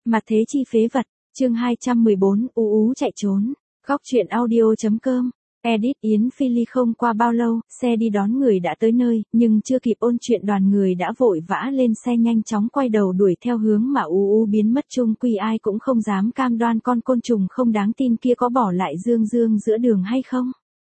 Mặt thế chi phế vật, chương 214, ú chạy trốn. Góc truyện audio.com. Edit Yến Phi Ly không qua bao lâu, xe đi đón người đã tới nơi, nhưng chưa kịp ôn chuyện đoàn người đã vội vã lên xe nhanh chóng quay đầu đuổi theo hướng mà ú biến mất, chung quy ai cũng không dám cam đoan con côn trùng không đáng tin kia có bỏ lại Dương Dương giữa đường hay không.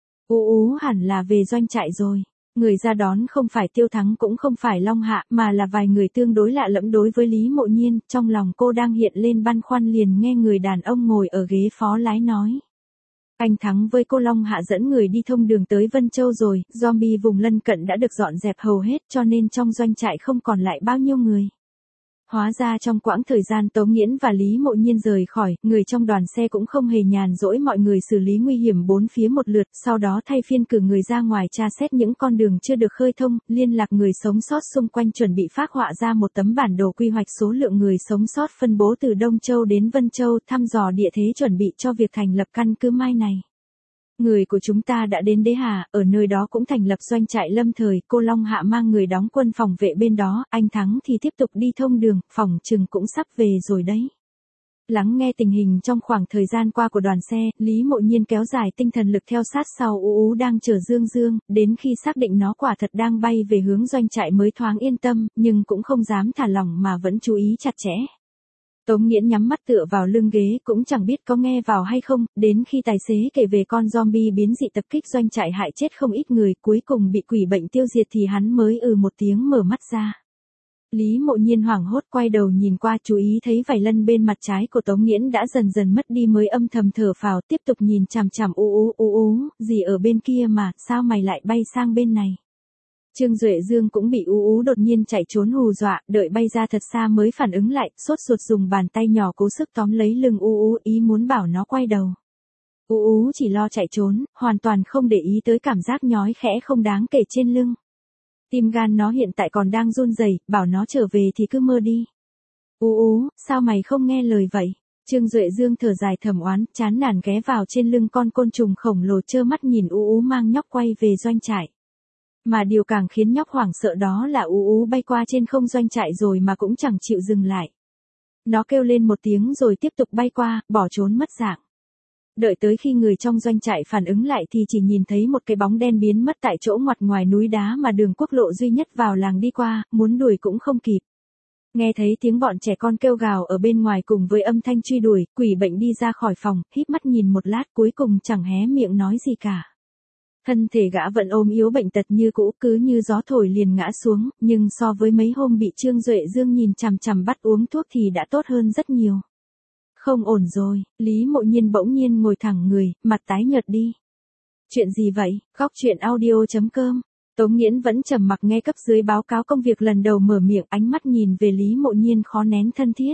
Ú hẳn là về doanh trại rồi. Người ra đón không phải Tiêu Thắng cũng không phải Long Hạ mà là vài người tương đối lạ lẫm đối với Lý Mộ Nhiên, trong lòng cô đang hiện lên băn khoăn liền nghe người đàn ông ngồi ở ghế phó lái nói. Anh Thắng với cô Long Hạ dẫn người đi thông đường tới Vân Châu rồi, zombie vùng lân cận đã được dọn dẹp hầu hết cho nên trong doanh trại không còn lại bao nhiêu người. Hóa ra trong quãng thời gian Tống Nghiễn và Lý Mộ Nhiên rời khỏi, người trong đoàn xe cũng không hề nhàn rỗi, mọi người xử lý nguy hiểm bốn phía một lượt, sau đó thay phiên cử người ra ngoài tra xét những con đường chưa được khơi thông, liên lạc người sống sót xung quanh chuẩn bị phác họa ra một tấm bản đồ quy hoạch số lượng người sống sót phân bố từ Đông Châu đến Vân Châu, thăm dò địa thế chuẩn bị cho việc thành lập căn cứ mai này. Người của chúng ta đã đến Đế Hà, ở nơi đó cũng thành lập doanh trại lâm thời, cô Long Hạ mang người đóng quân phòng vệ bên đó, anh Thắng thì tiếp tục đi thông đường, phòng chừng cũng sắp về rồi đấy. Lắng nghe tình hình trong khoảng thời gian qua của đoàn xe, Lý Mộ Nhiên kéo dài tinh thần lực theo sát sau ú đang chờ Dương Dương, đến khi xác định nó quả thật đang bay về hướng doanh trại mới thoáng yên tâm, nhưng cũng không dám thả lỏng mà vẫn chú ý chặt chẽ. Tống Nghiễn nhắm mắt tựa vào lưng ghế cũng chẳng biết có nghe vào hay không, đến khi tài xế kể về con zombie biến dị tập kích doanh trại hại chết không ít người, cuối cùng bị quỷ bệnh tiêu diệt thì hắn mới một tiếng mở mắt ra. Lý Mộ Nhiên hoảng hốt quay đầu nhìn qua, chú ý thấy vảy lân bên mặt trái của Tống Nghiễn đã dần dần mất đi mới âm thầm thở phào, tiếp tục nhìn chằm chằm ú, gì ở bên kia mà, sao mày lại bay sang bên này. Trương Duệ Dương cũng bị ú đột nhiên chạy trốn hù dọa, đợi bay ra thật xa mới phản ứng lại, sốt ruột dùng bàn tay nhỏ cố sức tóm lấy lưng ú, ý muốn bảo nó quay đầu. Ú chỉ lo chạy trốn, hoàn toàn không để ý tới cảm giác nhói khẽ không đáng kể trên lưng. Tim gan nó hiện tại còn đang run rẩy, bảo nó trở về thì cứ mơ đi. Ú, sao mày không nghe lời vậy? Trương Duệ Dương thở dài thầm oán, chán nản ghé vào trên lưng con côn trùng khổng lồ trơ mắt nhìn ú mang nhóc quay về doanh trại. Mà điều càng khiến nhóc hoảng sợ đó là ú bay qua trên không doanh trại rồi mà cũng chẳng chịu dừng lại. Nó kêu lên một tiếng rồi tiếp tục bay qua, bỏ trốn mất dạng. Đợi tới khi người trong doanh trại phản ứng lại thì chỉ nhìn thấy một cái bóng đen biến mất tại chỗ ngoặt ngoài núi đá mà đường quốc lộ duy nhất vào làng đi qua, muốn đuổi cũng không kịp. Nghe thấy tiếng bọn trẻ con kêu gào ở bên ngoài cùng với âm thanh truy đuổi, quỷ bệnh đi ra khỏi phòng, híp mắt nhìn một lát cuối cùng chẳng hé miệng nói gì cả. Thân thể gã vẫn ôm yếu bệnh tật như cũ, cứ như gió thổi liền ngã xuống, nhưng so với mấy hôm bị Trương Duệ Dương nhìn chằm chằm bắt uống thuốc thì đã tốt hơn rất nhiều. Không ổn rồi, Lý Mộ Nhiên bỗng nhiên ngồi thẳng người, mặt tái nhợt đi. Chuyện gì vậy? Góc truyện audio.com. Tống Nghiễn vẫn trầm mặc nghe cấp dưới báo cáo công việc lần đầu mở miệng, ánh mắt nhìn về Lý Mộ Nhiên khó nén thân thiết.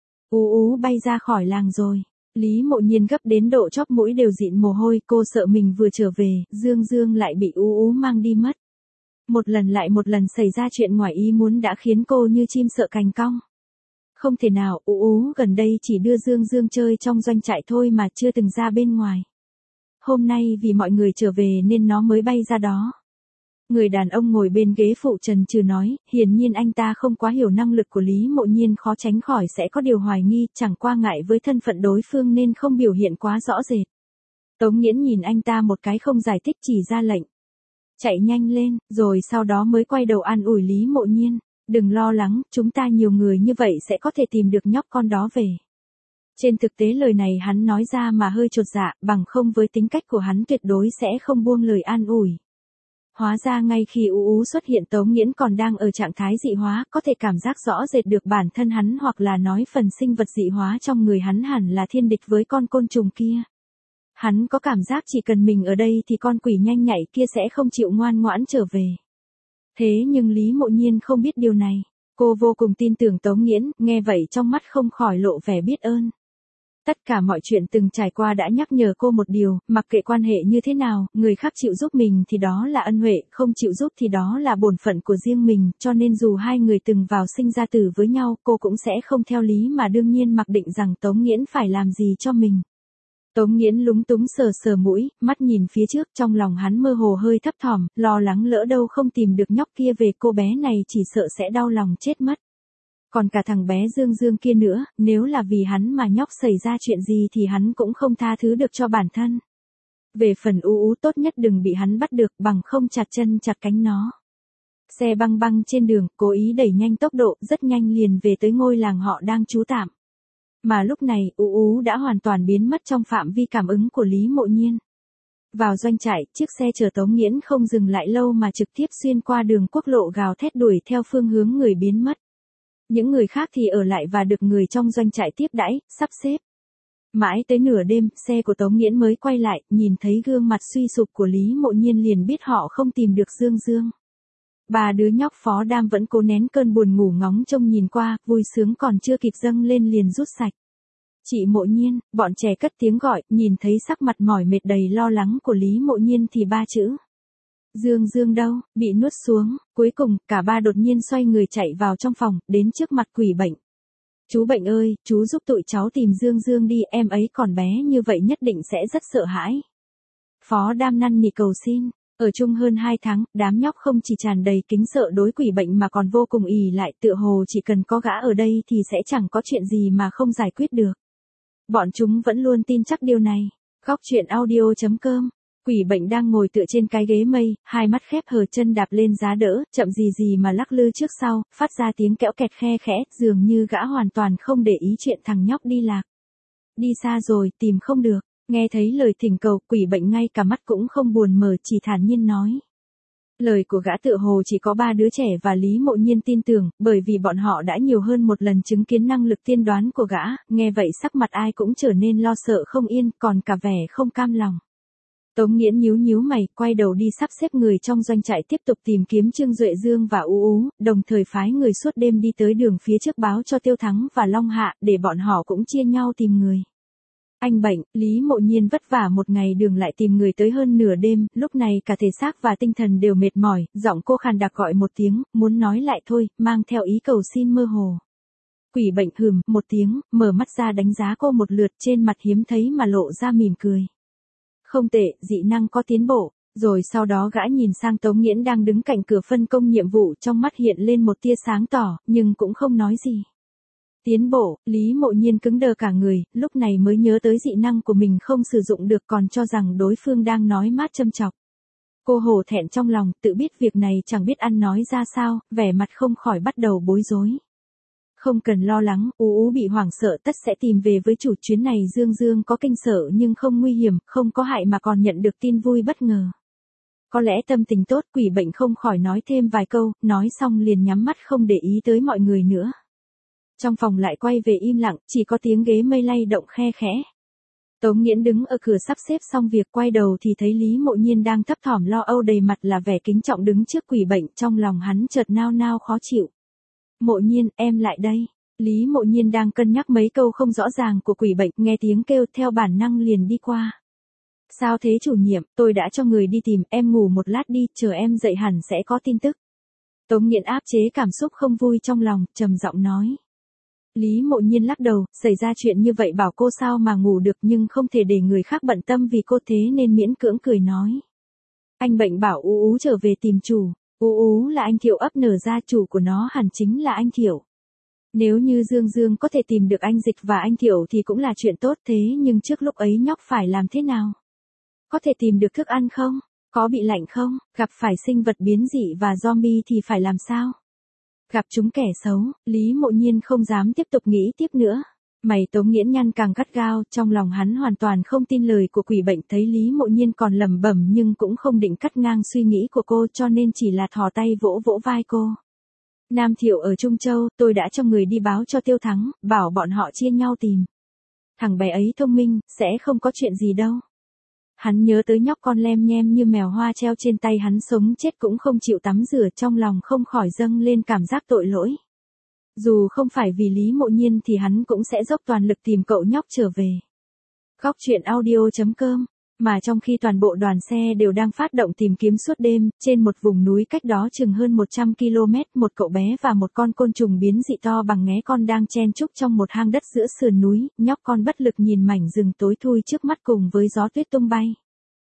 Ú bay ra khỏi làng rồi. Lý Mộ Nhiên gấp đến độ chóp mũi đều dịn mồ hôi, cô sợ mình vừa trở về, Dương Dương lại bị ú mang đi mất. Một lần lại một lần xảy ra chuyện ngoài ý muốn đã khiến cô như chim sợ cành cong. Không thể nào, ú gần đây chỉ đưa Dương Dương chơi trong doanh trại thôi mà chưa từng ra bên ngoài. Hôm nay vì mọi người trở về nên nó mới bay ra đó. Người đàn ông ngồi bên ghế phụ trần trừ nói, hiển nhiên anh ta không quá hiểu năng lực của Lý Mộ Nhiên, khó tránh khỏi sẽ có điều hoài nghi, chẳng qua ngại với thân phận đối phương nên không biểu hiện quá rõ rệt. Tống Nghiễn nhìn anh ta một cái không giải thích, chỉ ra lệnh. Chạy nhanh lên, rồi sau đó mới quay đầu an ủi Lý Mộ Nhiên. Đừng lo lắng, chúng ta nhiều người như vậy sẽ có thể tìm được nhóc con đó về. Trên thực tế lời này hắn nói ra mà hơi chột dạ, bằng không với tính cách của hắn tuyệt đối sẽ không buông lời an ủi. Hóa ra ngay khi ú xuất hiện Tống Nghiễn còn đang ở trạng thái dị hóa, có thể cảm giác rõ rệt được bản thân hắn hoặc là nói phần sinh vật dị hóa trong người hắn hẳn là thiên địch với con côn trùng kia. Hắn có cảm giác chỉ cần mình ở đây thì con quỷ nhanh nhạy kia sẽ không chịu ngoan ngoãn trở về. Thế nhưng Lý Mộ Nhiên không biết điều này. Cô vô cùng tin tưởng Tống Nghiễn, nghe vậy trong mắt không khỏi lộ vẻ biết ơn. Tất cả mọi chuyện từng trải qua đã nhắc nhở cô một điều, mặc kệ quan hệ như thế nào, người khác chịu giúp mình thì đó là ân huệ, không chịu giúp thì đó là bổn phận của riêng mình, cho nên dù hai người từng vào sinh ra tử với nhau, cô cũng sẽ không theo lý mà đương nhiên mặc định rằng Tống Nghiễn phải làm gì cho mình. Tống Nghiễn lúng túng sờ sờ mũi, mắt nhìn phía trước, trong lòng hắn mơ hồ hơi thấp thỏm, lo lắng lỡ đâu không tìm được nhóc kia về, cô bé này chỉ sợ sẽ đau lòng chết mất. Còn cả thằng bé Dương Dương kia nữa, nếu là vì hắn mà nhóc xảy ra chuyện gì thì hắn cũng không tha thứ được cho bản thân. Về phần ú tốt nhất đừng bị hắn bắt được bằng không chặt chân chặt cánh nó. Xe băng băng trên đường, cố ý đẩy nhanh tốc độ, rất nhanh liền về tới ngôi làng họ đang trú tạm. Mà lúc này, ú đã hoàn toàn biến mất trong phạm vi cảm ứng của Lý Mộ Nhiên. Vào doanh trại, chiếc xe chở Tống Nghiễn không dừng lại lâu mà trực tiếp xuyên qua đường quốc lộ gào thét đuổi theo phương hướng người biến mất. Những người khác thì ở lại và được người trong doanh trại tiếp đãi, sắp xếp. Mãi tới nửa đêm, xe của Tống Nghiễn mới quay lại, nhìn thấy gương mặt suy sụp của Lý Mộ Nhiên liền biết họ không tìm được Dương Dương. Ba đứa nhóc Phó Đam vẫn cố nén cơn buồn ngủ ngóng trông nhìn qua, vui sướng còn chưa kịp dâng lên liền rút sạch. Chị Mộ Nhiên, bọn trẻ cất tiếng gọi, nhìn thấy sắc mặt mỏi mệt đầy lo lắng của Lý Mộ Nhiên thì ba chữ. Dương Dương đâu, bị nuốt xuống, cuối cùng, cả ba đột nhiên xoay người chạy vào trong phòng, đến trước mặt Quỷ Bệnh. Chú Bệnh ơi, chú giúp tụi cháu tìm Dương Dương đi, em ấy còn bé như vậy nhất định sẽ rất sợ hãi. Phó Đam năn nỉ cầu xin, ở chung hơn 2 tháng, đám nhóc không chỉ tràn đầy kính sợ đối Quỷ Bệnh mà còn vô cùng ỷ lại, tựa hồ chỉ cần có gã ở đây thì sẽ chẳng có chuyện gì mà không giải quyết được. Bọn chúng vẫn luôn tin chắc điều này. Góc truyện audio.com. Quỷ Bệnh đang ngồi tựa trên cái ghế mây, hai mắt khép hờ, chân đạp lên giá đỡ, chậm gì mà lắc lư trước sau, phát ra tiếng kẽo kẹt khe khẽ, dường như gã hoàn toàn không để ý chuyện thằng nhóc đi lạc. Đi xa rồi, tìm không được. Nghe thấy lời thỉnh cầu, Quỷ Bệnh ngay cả mắt cũng không buồn mở, chỉ thản nhiên nói. Lời của gã tựa hồ chỉ có 3 đứa trẻ và Lý Mộ Nhiên tin tưởng, bởi vì bọn họ đã nhiều hơn một lần chứng kiến năng lực tiên đoán của gã, nghe vậy sắc mặt ai cũng trở nên lo sợ không yên, còn cả vẻ không cam lòng. Tống Nghiễn nhíu mày, quay đầu đi sắp xếp người trong doanh trại tiếp tục tìm kiếm Trương Duệ Dương và Ú, đồng thời phái người suốt đêm đi tới đường phía trước báo cho Tiêu Thắng và Long Hạ, để bọn họ cũng chia nhau tìm người. Anh Bệnh, Lý Mộ Nhiên vất vả một ngày đường lại tìm người tới hơn nửa đêm, lúc này cả thể xác và tinh thần đều mệt mỏi, giọng cô khàn đặc gọi một tiếng, muốn nói lại thôi, mang theo ý cầu xin mơ hồ. Quỷ Bệnh hừm một tiếng, mở mắt ra đánh giá cô một lượt, trên mặt hiếm thấy mà lộ ra mỉm cười. Không tệ, dị năng có tiến bộ. Rồi sau đó gã nhìn sang Tống Nghiễn đang đứng cạnh cửa phân công nhiệm vụ, trong mắt hiện lên một tia sáng tỏ, nhưng cũng không nói gì. Tiến bộ, Lý Mộ Nhiên cứng đờ cả người, lúc này mới nhớ tới dị năng của mình không sử dụng được, còn cho rằng đối phương đang nói mát châm chọc. Cô hổ thẹn trong lòng, tự biết việc này chẳng biết ăn nói ra sao, vẻ mặt không khỏi bắt đầu bối rối. Không cần lo lắng, Ú bị hoảng sợ tất sẽ tìm về với chủ, chuyến này Dương Dương có kinh sợ nhưng không nguy hiểm, không có hại mà còn nhận được tin vui bất ngờ. Có lẽ tâm tình tốt, Quỷ Bệnh không khỏi nói thêm vài câu, nói xong liền nhắm mắt không để ý tới mọi người nữa. Trong phòng lại quay về im lặng, chỉ có tiếng ghế mây lay động khe khẽ. Tống Nghiễn đứng ở cửa sắp xếp xong việc, quay đầu thì thấy Lý Mộ Nhiên đang thấp thỏm lo âu, đầy mặt là vẻ kính trọng đứng trước Quỷ Bệnh, trong lòng hắn chợt nao nao khó chịu. Mộ Nhiên, em lại đây. Lý Mộ Nhiên đang cân nhắc mấy câu không rõ ràng của Quỷ Bệnh, nghe tiếng kêu theo bản năng liền đi qua. Sao thế chủ nhiệm, tôi đã cho người đi tìm, em ngủ một lát đi, chờ em dậy hẳn sẽ có tin tức. Tống Nghiễn áp chế cảm xúc không vui trong lòng, trầm giọng nói. Lý Mộ Nhiên lắc đầu, xảy ra chuyện như vậy bảo cô sao mà ngủ được, nhưng không thể để người khác bận tâm vì cô, thế nên miễn cưỡng cười nói. Anh Bệnh bảo Ú trở về tìm chủ. Ú là anh Thiệu ấp nở ra, chủ của nó hẳn chính là anh Thiệu. Nếu như Dương Dương có thể tìm được anh Dịch và anh Thiệu thì cũng là chuyện tốt, thế nhưng trước lúc ấy nhóc phải làm thế nào? Có thể tìm được thức ăn không? Có bị lạnh không? Gặp phải sinh vật biến dị và zombie thì phải làm sao? Gặp chúng kẻ xấu, Lý Mộ Nhiên không dám tiếp tục nghĩ tiếp nữa. Mày Tống Nghiễn nhăn càng gắt gao, trong lòng hắn hoàn toàn không tin lời của Quỷ Bệnh, thấy Lý Mộ Nhiên còn lẩm bẩm nhưng cũng không định cắt ngang suy nghĩ của cô, cho nên chỉ là thò tay vỗ vỗ vai cô. Nam Thiệu ở Trung Châu, tôi đã cho người đi báo cho Tiêu Thắng, bảo bọn họ chia nhau tìm. Thằng bé ấy thông minh, sẽ không có chuyện gì đâu. Hắn nhớ tới nhóc con lem nhem như mèo hoa treo trên tay hắn, sống chết cũng không chịu tắm rửa, trong lòng không khỏi dâng lên cảm giác tội lỗi. Dù không phải vì Lý Mộ Nhiên thì hắn cũng sẽ dốc toàn lực tìm cậu nhóc trở về. Góc truyện audio.com. Mà trong khi toàn bộ đoàn xe đều đang phát động tìm kiếm suốt đêm, trên một vùng núi cách đó chừng hơn 100 km, một cậu bé và một con côn trùng biến dị to bằng ngé con đang chen chúc trong một hang đất giữa sườn núi, nhóc con bất lực nhìn mảnh rừng tối thui trước mắt cùng với gió tuyết tung bay.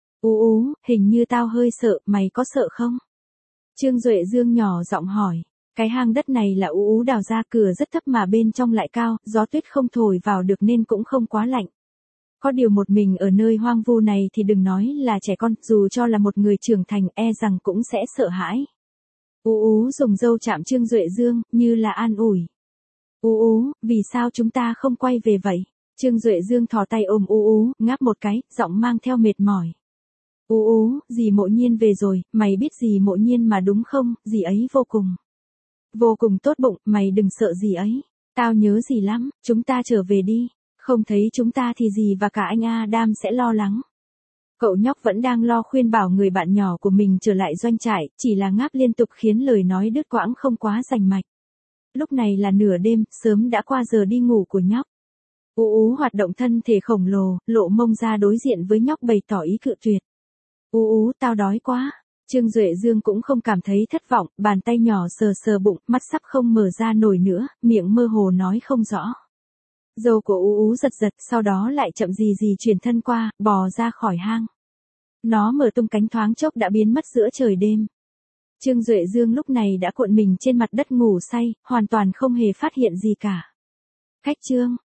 Ú, hình như tao hơi sợ, mày có sợ không? Trương Duệ Dương nhỏ giọng hỏi. Cái hang đất này là Ú Ú đào ra, cửa rất thấp mà bên trong lại cao, gió tuyết không thổi vào được nên cũng không quá lạnh. Có điều một mình ở nơi hoang vu này thì đừng nói là trẻ con, dù cho là một người trưởng thành e rằng cũng sẽ sợ hãi. Ú Ú dùng râu chạm Trương Duệ Dương, như là an ủi. Ú Ú, vì sao chúng ta không quay về vậy? Trương Duệ Dương thò tay ôm Ú Ú, ngáp một cái, giọng mang theo mệt mỏi. Ú Ú, dì Mộ Nhiên về rồi, mày biết dì Mộ Nhiên mà đúng không, dì ấy vô cùng tốt bụng, mày đừng sợ dì ấy. Tao nhớ dì lắm, chúng ta trở về đi. Không thấy chúng ta thì dì và cả anh Adam sẽ lo lắng. Cậu nhóc vẫn đang lo khuyên bảo người bạn nhỏ của mình trở lại doanh trại, chỉ là ngáp liên tục khiến lời nói đứt quãng không quá rành mạch. Lúc này là nửa đêm, sớm đã qua giờ đi ngủ của nhóc. Ú Ú hoạt động thân thể khổng lồ, lộ mông ra đối diện với nhóc bày tỏ ý cự tuyệt. Ú Ú, tao đói quá. Trương Duệ Dương cũng không cảm thấy thất vọng, bàn tay nhỏ sờ sờ bụng, mắt sắp không mở ra nổi nữa, miệng mơ hồ nói không rõ. Râu của Ú Ú giật giật, sau đó lại chậm gì gì chuyển thân qua, bò ra khỏi hang. Nó mở tung cánh thoáng chốc đã biến mất giữa trời đêm. Trương Duệ Dương lúc này đã cuộn mình trên mặt đất ngủ say, hoàn toàn không hề phát hiện gì cả. Khách Trương,